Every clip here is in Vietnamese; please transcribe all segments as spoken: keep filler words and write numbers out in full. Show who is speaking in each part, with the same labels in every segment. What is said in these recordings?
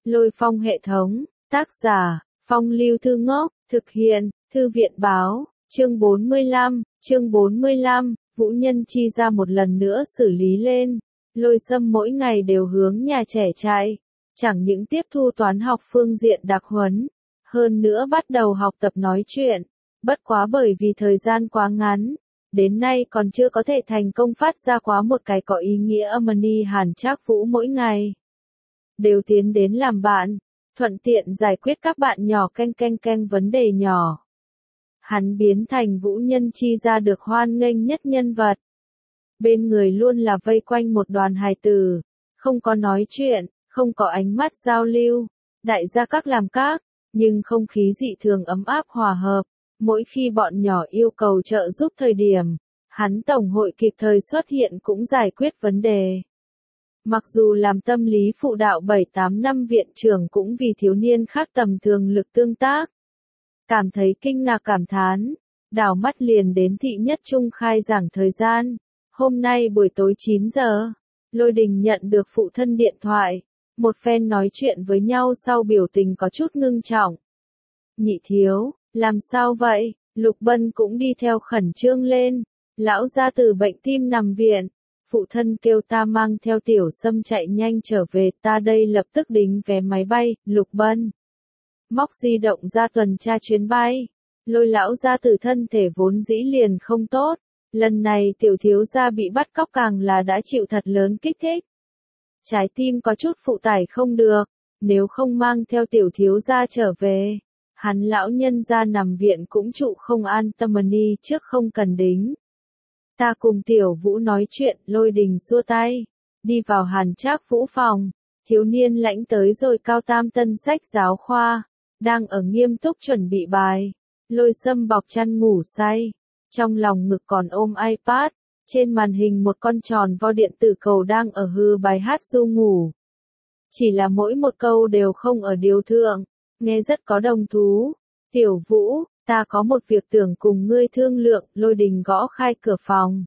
Speaker 1: Lôi Phong hệ thống, tác giả, Phong Lưu Thư Ngốc, thực hiện, Thư viện báo, chương bốn mươi lăm, chương bốn mươi lăm, Vũ Nhân Chi ra một lần nữa xử lý lên. Lôi Sâm mỗi ngày đều hướng nhà trẻ chạy, chẳng những tiếp thu toán học phương diện đặc huấn, hơn nữa bắt đầu học tập nói chuyện, bất quá bởi vì thời gian quá ngắn, đến nay còn chưa có thể thành công phát ra quá một cái có ý nghĩa âm ni. Hàn Trác Vũ mỗi ngày đều tiến đến làm bạn, thuận tiện giải quyết các bạn nhỏ canh canh canh vấn đề nhỏ. Hắn biến thành Vũ Nhân Chi ra được hoan nghênh nhất nhân vật. Bên người luôn là vây quanh một đoàn hài tử, không có nói chuyện, không có ánh mắt giao lưu, đại gia các làm các, nhưng không khí dị thường ấm áp hòa hợp. Mỗi khi bọn nhỏ yêu cầu trợ giúp thời điểm, hắn tổng hội kịp thời xuất hiện cũng giải quyết vấn đề. Mặc dù làm tâm lý phụ đạo bảy tám năm viện trưởng cũng vì thiếu niên khác tầm thường lực tương tác. Cảm thấy kinh ngạc cảm thán, đảo mắt liền đến thị nhất trung khai giảng thời gian. Hôm nay buổi tối chín giờ, Lôi Đình nhận được phụ thân điện thoại, một phen nói chuyện với nhau sau biểu tình có chút ngưng trọng. Nhị thiếu, làm sao vậy? Lục Bân cũng đi theo khẩn trương lên. Lão gia từ bệnh tim nằm viện. Phụ thân kêu ta mang theo Tiểu Sâm chạy nhanh trở về, ta đây lập tức đính vé máy bay. Lục Bân móc di động ra tuần tra chuyến bay. Lôi lão gia từ thân thể vốn dĩ liền không tốt, lần này tiểu thiếu gia bị bắt cóc càng là đã chịu thật lớn kích thích. Trái tim có chút phụ tải không được, nếu không mang theo tiểu thiếu gia trở về, hắn lão nhân gia nằm viện cũng trụ không an tâm đi, trước không cần đính. Ta cùng Tiểu Vũ nói chuyện. Lôi Đình xua tay, đi vào Hàn Trác Vũ phòng. Thiếu niên lãnh tới rồi cao tam tân sách giáo khoa, đang ở nghiêm túc chuẩn bị bài. Lôi Sâm bọc chăn ngủ say, trong lòng ngực còn ôm iPad, trên màn hình một con tròn vo điện tử cầu đang ở hư bài hát ru ngủ. Chỉ là mỗi một câu đều không ở điều thượng, nghe rất có đồng thú. Tiểu Vũ, ta có một việc tưởng cùng ngươi thương lượng. Lôi Đình gõ khai cửa phòng.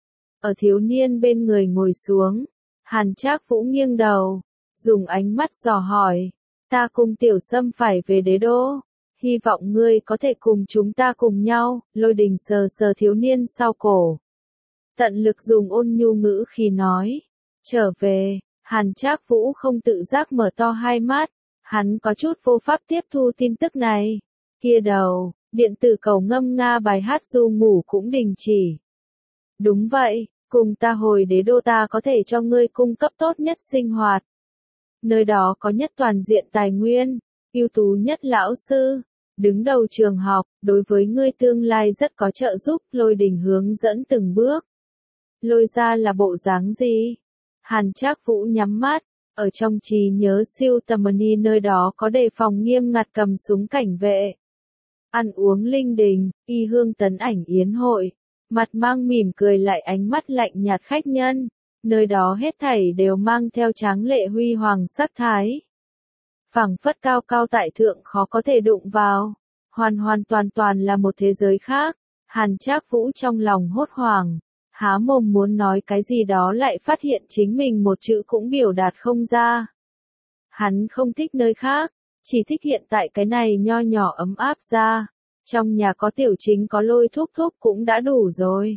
Speaker 1: Ở thiếu niên bên người ngồi xuống, Hàn Trác Vũ nghiêng đầu, dùng ánh mắt dò hỏi, ta cùng Tiểu Sâm phải về đế đô, hy vọng ngươi có thể cùng chúng ta cùng nhau. Lôi Đình sờ sờ thiếu niên sau cổ, tận lực dùng ôn nhu ngữ khi nói, trở về. Hàn Trác Vũ không tự giác mở to hai mắt, hắn có chút vô pháp tiếp thu tin tức này. Kia đầu, điện tử cầu ngâm nga bài hát ru ngủ cũng đình chỉ. Đúng vậy, cùng ta hồi đế đô, ta có thể cho ngươi cung cấp tốt nhất sinh hoạt. Nơi đó có nhất toàn diện tài nguyên, ưu tú nhất lão sư, đứng đầu trường học, đối với ngươi tương lai rất có trợ giúp. Lôi Đình hướng dẫn từng bước. Lôi ra là bộ dáng gì? Hàn Trác Vũ nhắm mắt, ở trong trí nhớ siêu tầm đi, nơi đó có đề phòng nghiêm ngặt cầm súng cảnh vệ. Ăn uống linh đình, y hương tấn ảnh yến hội, mặt mang mỉm cười lại ánh mắt lạnh nhạt khách nhân, nơi đó hết thảy đều mang theo tráng lệ huy hoàng sắc thái. Phảng phất cao cao tại thượng khó có thể đụng vào, hoàn hoàn toàn toàn là một thế giới khác. Hàn Trác Vũ trong lòng hốt hoảng, há mồm muốn nói cái gì đó lại phát hiện chính mình một chữ cũng biểu đạt không ra. Hắn không thích nơi khác, chỉ thích hiện tại cái này nho nhỏ ấm áp ra. Trong nhà có Tiểu Chính có Lôi thúc thúc cũng đã đủ rồi.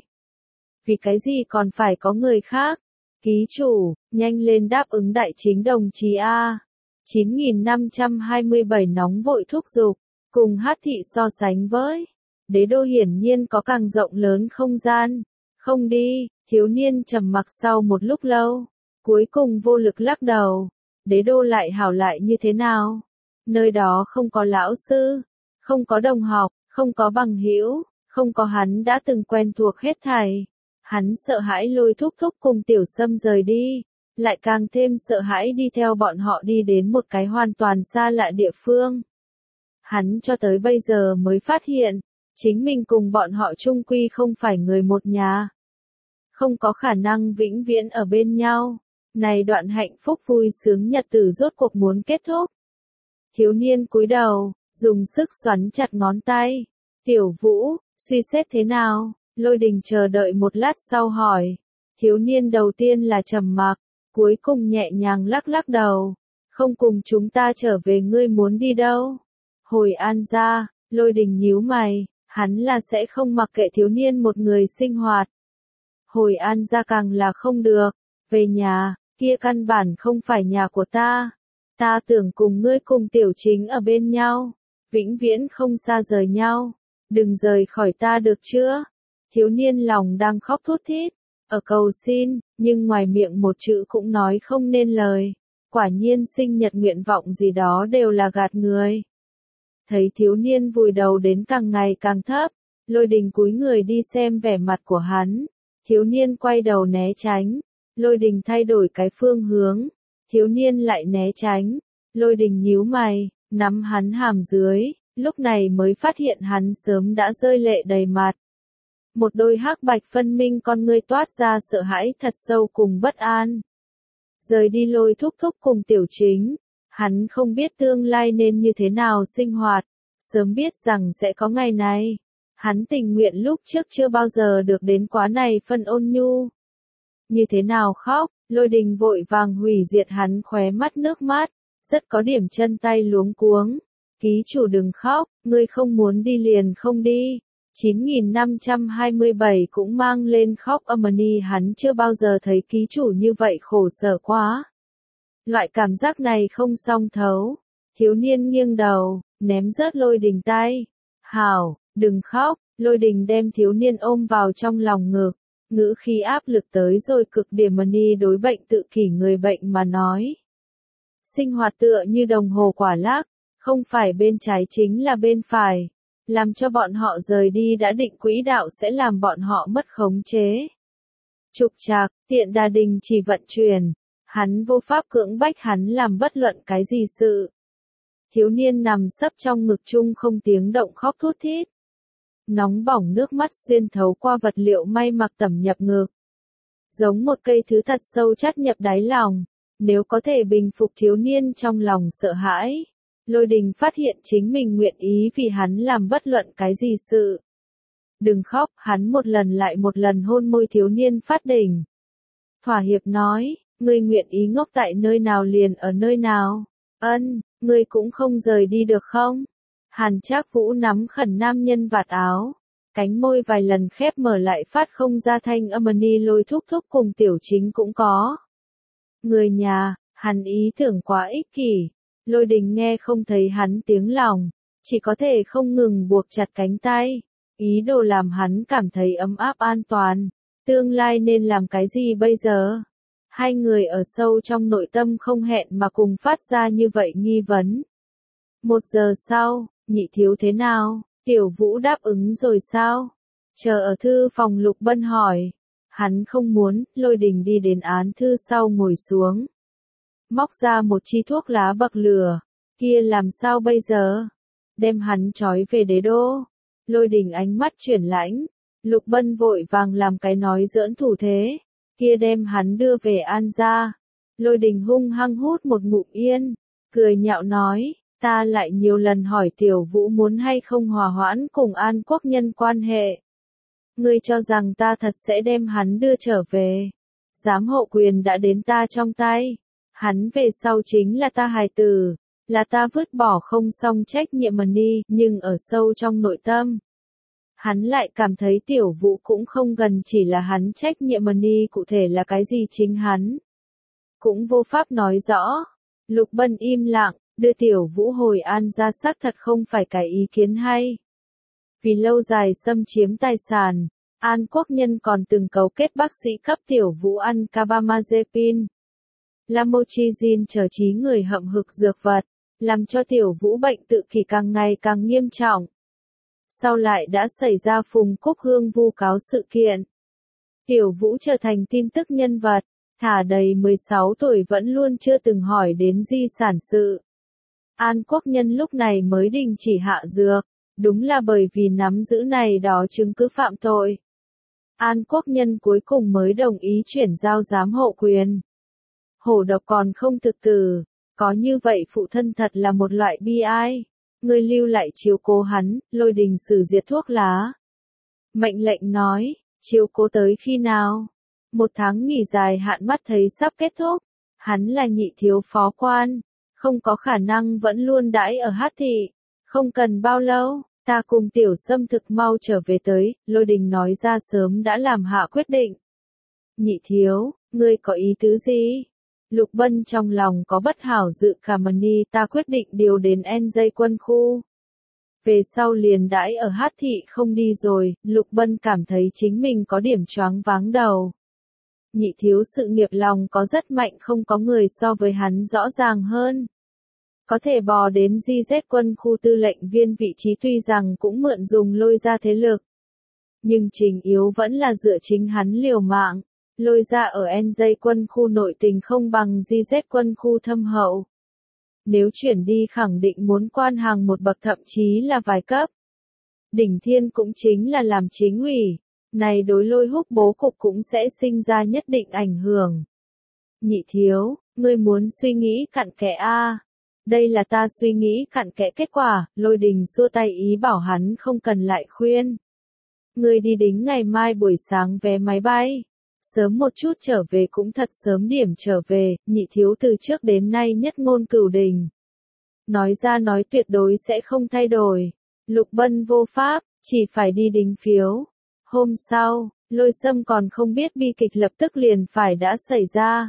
Speaker 1: Vì cái gì còn phải có người khác? Ký chủ, nhanh lên đáp ứng đại chính đồng chí A. chín nghìn năm trăm hai mươi bảy nóng vội thúc giục, cùng Hát thị so sánh với đế đô hiển nhiên có càng rộng lớn không gian. Không đi. Thiếu niên trầm mặc sau một lúc lâu, cuối cùng vô lực lắc đầu. Đế đô lại hảo lại như thế nào? Nơi đó không có lão sư, không có đồng học, không có bằng hữu, không có hắn đã từng quen thuộc hết thảy. Hắn sợ hãi Lôi thúc thúc cùng Tiểu Sâm rời đi, lại càng thêm sợ hãi đi theo bọn họ đi đến một cái hoàn toàn xa lạ địa phương. Hắn cho tới bây giờ mới phát hiện, chính mình cùng bọn họ chung quy không phải người một nhà. Không có khả năng vĩnh viễn ở bên nhau. Này đoạn hạnh phúc vui sướng nhật tử rốt cuộc muốn kết thúc. Thiếu niên cúi đầu, dùng sức xoắn chặt ngón tay. Tiểu Vũ, suy xét thế nào? Lôi Đình chờ đợi một lát sau hỏi. Thiếu niên đầu tiên là trầm mặc, cuối cùng nhẹ nhàng lắc lắc đầu. Không cùng chúng ta trở về ngươi muốn đi đâu? Hồi An gia, Lôi Đình nhíu mày, hắn là sẽ không mặc kệ thiếu niên một người sinh hoạt. Hồi An gia càng là không được, về nhà, kia căn bản không phải nhà của ta. Ta tưởng cùng ngươi cùng Tiểu Chính ở bên nhau, vĩnh viễn không xa rời nhau, đừng rời khỏi ta được chưa? Thiếu niên lòng đang khóc thút thít, ở cầu xin, nhưng ngoài miệng một chữ cũng nói không nên lời. Quả nhiên sinh nhật nguyện vọng gì đó đều là gạt người. Thấy thiếu niên vùi đầu đến càng ngày càng thấp, Lôi Đình cúi người đi xem vẻ mặt của hắn. Thiếu niên quay đầu né tránh, Lôi Đình thay đổi cái phương hướng, thiếu niên lại né tránh. Lôi Đình nhíu mày, nắm hắn hàm dưới, lúc này mới phát hiện hắn sớm đã rơi lệ đầy mặt. Một đôi hắc bạch phân minh con ngươi toát ra sợ hãi thật sâu cùng bất an. Rời đi Lôi thúc thúc cùng Tiểu Chính, hắn không biết tương lai nên như thế nào sinh hoạt, sớm biết rằng sẽ có ngày này. Hắn tình nguyện lúc trước chưa bao giờ được đến quá này phân ôn nhu. Như thế nào khóc, Lôi Đình vội vàng hủy diệt hắn khóe mắt nước mắt, rất có điểm chân tay luống cuống. Ký chủ đừng khóc, ngươi không muốn đi liền không đi. chín nghìn năm trăm hai mươi bảy cũng mang lên khóc Amani, hắn chưa bao giờ thấy ký chủ như vậy khổ sở quá. Loại cảm giác này không song thấu. Thiếu niên nghiêng đầu, ném rớt Lôi Đình tay. Hảo, đừng khóc. Lôi Đình đem thiếu niên ôm vào trong lòng ngực, ngữ khí áp lực tới rồi cực điểm. Mani đối bệnh tự kỷ người bệnh mà nói. Sinh hoạt tựa như đồng hồ quả lắc, không phải bên trái chính là bên phải. Làm cho bọn họ rời đi đã định quỹ đạo sẽ làm bọn họ mất khống chế. Trục trặc, tiện đà đình chỉ vận chuyển, hắn vô pháp cưỡng bách hắn làm bất luận cái gì sự. Thiếu niên nằm sấp trong ngực chung không tiếng động khóc thút thít. Nóng bỏng nước mắt xuyên thấu qua vật liệu may mặc tẩm nhập ngực. Giống một cây thứ thật sâu chắt nhập đáy lòng, nếu có thể bình phục thiếu niên trong lòng sợ hãi. Lôi Đình phát hiện chính mình nguyện ý vì hắn làm bất luận cái gì sự. Đừng khóc, hắn một lần lại một lần hôn môi thiếu niên phát đỉnh. Thỏa hiệp nói, ngươi nguyện ý ngốc tại nơi nào liền ở nơi nào. Ân, ngươi cũng không rời đi được không? Hàn Trác Vũ nắm khẩn nam nhân vạt áo, cánh môi vài lần khép mở lại phát không ra thanh âm. Mani Lôi thúc thúc cùng Tiểu Chính cũng có. Người nhà, hắn ý tưởng quá ích kỷ. Lôi Đình nghe không thấy hắn tiếng lòng, chỉ có thể không ngừng buộc chặt cánh tay, ý đồ làm hắn cảm thấy ấm áp an toàn. Tương lai nên làm cái gì bây giờ? Hai người ở sâu trong nội tâm không hẹn mà cùng phát ra như vậy nghi vấn. Một giờ sau, nhị thiếu thế nào? Tiểu Vũ đáp ứng rồi sao? Chờ ở thư phòng Lục Bân hỏi. Hắn không muốn. Lôi Đình đi đến án thư sau ngồi xuống. Móc ra một chi thuốc lá bậc lửa. Kia làm sao bây giờ? Đem hắn trói về đế đô. Lôi Đình ánh mắt chuyển lãnh. Lục Bân vội vàng làm cái nói giỡn thủ thế. Kia đem hắn đưa về An gia. Lôi Đình hung hăng hút một ngụm yên. Cười nhạo nói, ta lại nhiều lần hỏi Tiểu Vũ muốn hay không hòa hoãn cùng An Quốc Nhân quan hệ. Ngươi cho rằng ta thật sẽ đem hắn đưa trở về. Giám hộ quyền đã đến ta trong tay. Hắn về sau chính là ta hài tử, là ta vứt bỏ không xong trách nhiệm. Mani, nhưng ở sâu trong nội tâm, hắn lại cảm thấy Tiểu Vũ cũng không gần chỉ là hắn trách nhiệm. Mani cụ thể là cái gì chính hắn cũng vô pháp nói rõ. Lục Bân im lặng, đưa Tiểu Vũ hồi An gia xác thật không phải cái ý kiến hay. Vì lâu dài xâm chiếm tài sản, An Quốc Nhân còn từng cấu kết bác sĩ cấp Tiểu Vũ ăn carbamazepine, lamotrigine chờ trí người hậm hực dược vật, làm cho Tiểu Vũ bệnh tự kỷ càng ngày càng nghiêm trọng. Sau lại đã xảy ra Phùng Cúc Hương vu cáo sự kiện. Tiểu Vũ trở thành tin tức nhân vật, thả đầy mười sáu tuổi vẫn luôn chưa từng hỏi đến di sản sự. An Quốc Nhân lúc này mới đình chỉ hạ dược, đúng là bởi vì nắm giữ này đó chứng cứ phạm tội. An Quốc Nhân cuối cùng mới đồng ý chuyển giao giám hộ quyền. Hổ độc còn không thực tử, có như vậy phụ thân thật là một loại bi ai. Ngươi lưu lại chiếu cố hắn. Lôi Đình xử diệt thuốc lá. Mệnh lệnh nói, chiếu cố tới khi nào? Một tháng nghỉ dài hạn mắt thấy sắp kết thúc. Hắn là nhị thiếu phó quan, Không có khả năng vẫn luôn đãi ở Hát thị. Không cần bao lâu, ta cùng Tiểu Sâm thực mau trở về tới, Lôi Đình nói ra sớm đã làm hạ quyết định. Nhị thiếu, ngươi có ý tứ gì? Lục Bân trong lòng có bất hảo dự cảm ni, ta quyết định điều đến en gi quân khu. Về sau liền đãi ở Hát thị không đi rồi, Lục Bân cảm thấy chính mình có điểm choáng váng đầu. Nhị thiếu sự nghiệp lòng có rất mạnh, không có người so với hắn rõ ràng hơn. Có thể bò đến gi dét quân khu tư lệnh viên vị trí tuy rằng cũng mượn dùng Lôi ra thế lực. Nhưng trình yếu vẫn là dựa chính hắn liều mạng. Lôi ra ở en gi quân khu nội tình không bằng gi dét quân khu thâm hậu. Nếu chuyển đi khẳng định muốn quan hàng một bậc, thậm chí là vài cấp. Đỉnh thiên cũng chính là làm chính ủy. Này đối Lôi Húc bố cục cũng sẽ sinh ra nhất định ảnh hưởng. Nhị thiếu, ngươi muốn suy nghĩ cặn kẽ a? Đây là ta suy nghĩ cặn kẽ kết quả, Lôi Đình xua tay ý bảo hắn không cần lại khuyên. Ngươi đi đính ngày mai buổi sáng vé máy bay. Sớm một chút trở về cũng thật sớm điểm trở về, nhị thiếu từ trước đến nay nhất ngôn cửu đình. Nói ra nói tuyệt đối sẽ không thay đổi. Lục Bân vô pháp, chỉ phải đi đính phiếu. Hôm sau, Lôi Sâm còn không biết bi kịch lập tức liền phải đã xảy ra.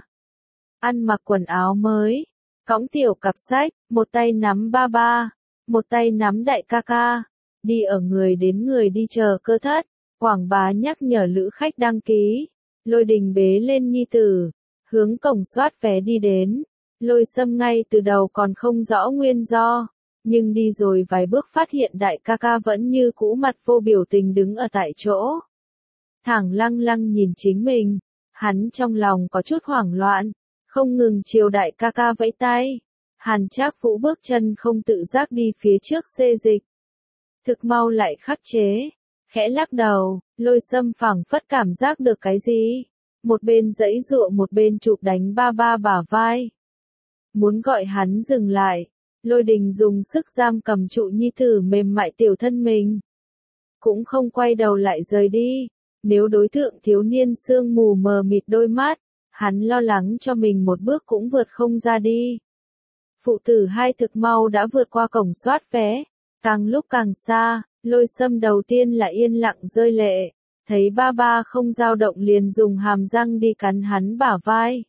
Speaker 1: Ăn mặc quần áo mới, cõng tiểu cặp sách, một tay nắm ba ba, một tay nắm đại ca ca, đi ở người đến người đi chờ cơ thất, quảng bá nhắc nhở lữ khách đăng ký. Lôi Đình bế lên nhi tử, hướng cổng soát vé đi đến. Lôi Sâm ngay từ đầu còn không rõ nguyên do, nhưng đi rồi vài bước phát hiện đại ca ca vẫn như cũ mặt vô biểu tình đứng ở tại chỗ. Thẳng lăng lăng nhìn chính mình, hắn trong lòng có chút hoảng loạn, không ngừng chiều đại ca ca vẫy tay. Hàn Trác Vũ bước chân không tự giác đi phía trước xê dịch. Thực mau lại khắc chế, khẽ lắc đầu, Lôi Sâm phảng phất cảm giác được cái gì. Một bên giãy giụa một bên chụp đánh ba ba bả vai. Muốn gọi hắn dừng lại, Lôi Đình dùng sức giam cầm trụ nhi tử mềm mại tiểu thân mình. Cũng không quay đầu lại rời đi. Nếu đối tượng thiếu niên sương mù mờ mịt đôi mắt, hắn lo lắng cho mình một bước cũng vượt không ra đi. Phụ tử hai thực mau đã vượt qua cổng soát vé, càng lúc càng xa, Lôi Sâm đầu tiên là yên lặng rơi lệ, thấy ba ba không dao động liền dùng hàm răng đi cắn hắn bả vai.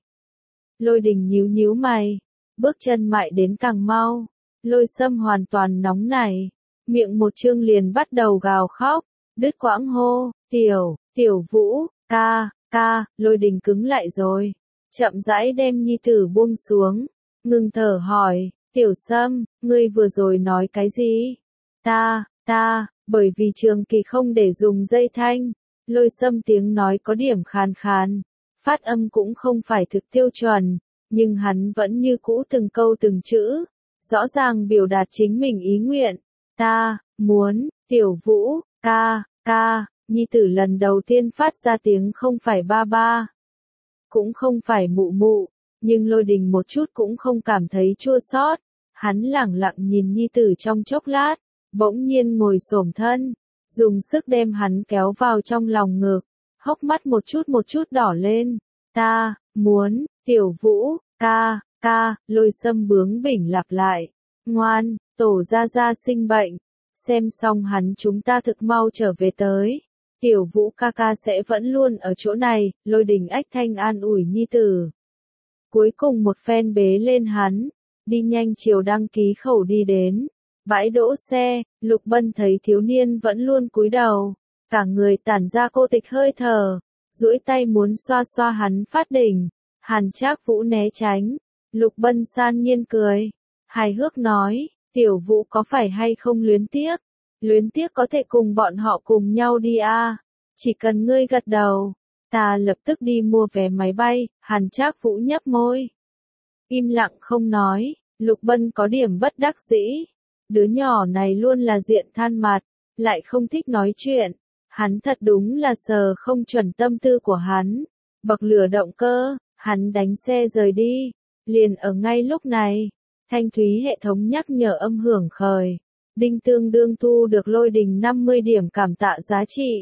Speaker 1: Lôi Đình nhíu nhíu mày, bước chân mại đến càng mau, Lôi Sâm hoàn toàn nóng nảy, miệng một trương liền bắt đầu gào khóc, đứt quãng hô, tiểu, tiểu Vũ, ca, ca, Lôi Đình cứng lại rồi, chậm rãi đem nhi tử buông xuống, ngừng thở hỏi, Tiểu Sâm, ngươi vừa rồi nói cái gì? Ta, ta, bởi vì trường kỳ không để dùng dây thanh, Lôi Sâm tiếng nói có điểm khàn khàn, phát âm cũng không phải thực tiêu chuẩn, nhưng hắn vẫn như cũ từng câu từng chữ, rõ ràng biểu đạt chính mình ý nguyện. Ta, muốn, Tiểu Vũ, ca, ca, nhi tử lần đầu tiên phát ra tiếng không phải ba ba, cũng không phải mụ mụ, nhưng Lôi Đình một chút cũng không cảm thấy chua xót. Hắn lẳng lặng nhìn nhi tử trong chốc lát, bỗng nhiên ngồi xổm thân, dùng sức đem hắn kéo vào trong lòng ngực, hốc mắt một chút một chút đỏ lên. Ta, muốn, Tiểu Vũ, ca, ca, Lôi Sâm bướng bỉnh lặp lại. Ngoan, tổ gia gia sinh bệnh. Xem xong hắn chúng ta thực mau trở về tới. Tiểu Vũ ca ca sẽ vẫn luôn ở chỗ này, Lôi Đình ách thanh an ủi nhi tử. Cuối cùng một phen bế lên hắn, đi nhanh chiều đăng ký khẩu đi đến. Bãi đỗ xe, Lục Bân thấy thiếu niên vẫn luôn cúi đầu, cả người tản ra cô tịch hơi thở, duỗi tay muốn xoa xoa hắn phát đỉnh. Hàn Trác Vũ né tránh, Lục Bân san nhiên cười, hài hước nói, Tiểu Vũ có phải hay không luyến tiếc? Luyến tiếc có thể cùng bọn họ cùng nhau đi à, chỉ cần ngươi gật đầu, ta lập tức đi mua vé máy bay. Hàn Trác Vũ nhấp môi, im lặng không nói. Lục Bân có điểm bất đắc dĩ, đứa nhỏ này luôn là diện than mặt, lại không thích nói chuyện, hắn thật đúng là sờ không chuẩn tâm tư của hắn. Bậc lửa động cơ, hắn đánh xe rời đi, liền ở ngay lúc này, thanh thúy hệ thống nhắc nhở âm hưởng khởi, đinh tương đương thu được Lôi Đình năm mươi điểm cảm tạ giá trị.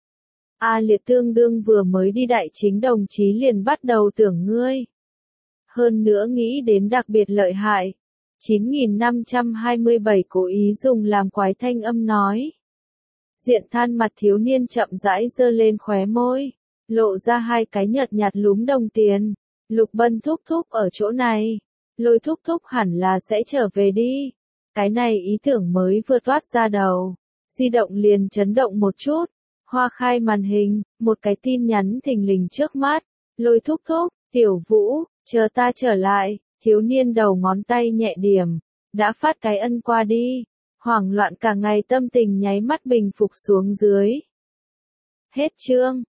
Speaker 1: A Liệt tương đương vừa mới đi đại chính đồng chí liền bắt đầu tưởng ngươi. Hơn nữa nghĩ đến đặc biệt lợi hại, chín nghìn năm trăm hai mươi bảy cố ý dùng làm quái thanh âm nói. Diện than mặt thiếu niên chậm rãi giơ lên khóe môi, lộ ra hai cái nhợt nhạt lúm đồng tiền. Lục Bân thúc thúc ở chỗ này. Lôi thúc thúc hẳn là sẽ trở về đi. Cái này ý tưởng mới vừa toát ra đầu. Di động liền chấn động một chút. Hoa khai màn hình, một cái tin nhắn thình lình trước mắt. Lôi thúc thúc, Tiểu Vũ, chờ ta trở lại. Thiếu niên đầu ngón tay nhẹ điểm. Đã phát cái ân qua đi. Hoảng loạn cả ngày tâm tình nháy mắt bình phục xuống dưới. Hết chương.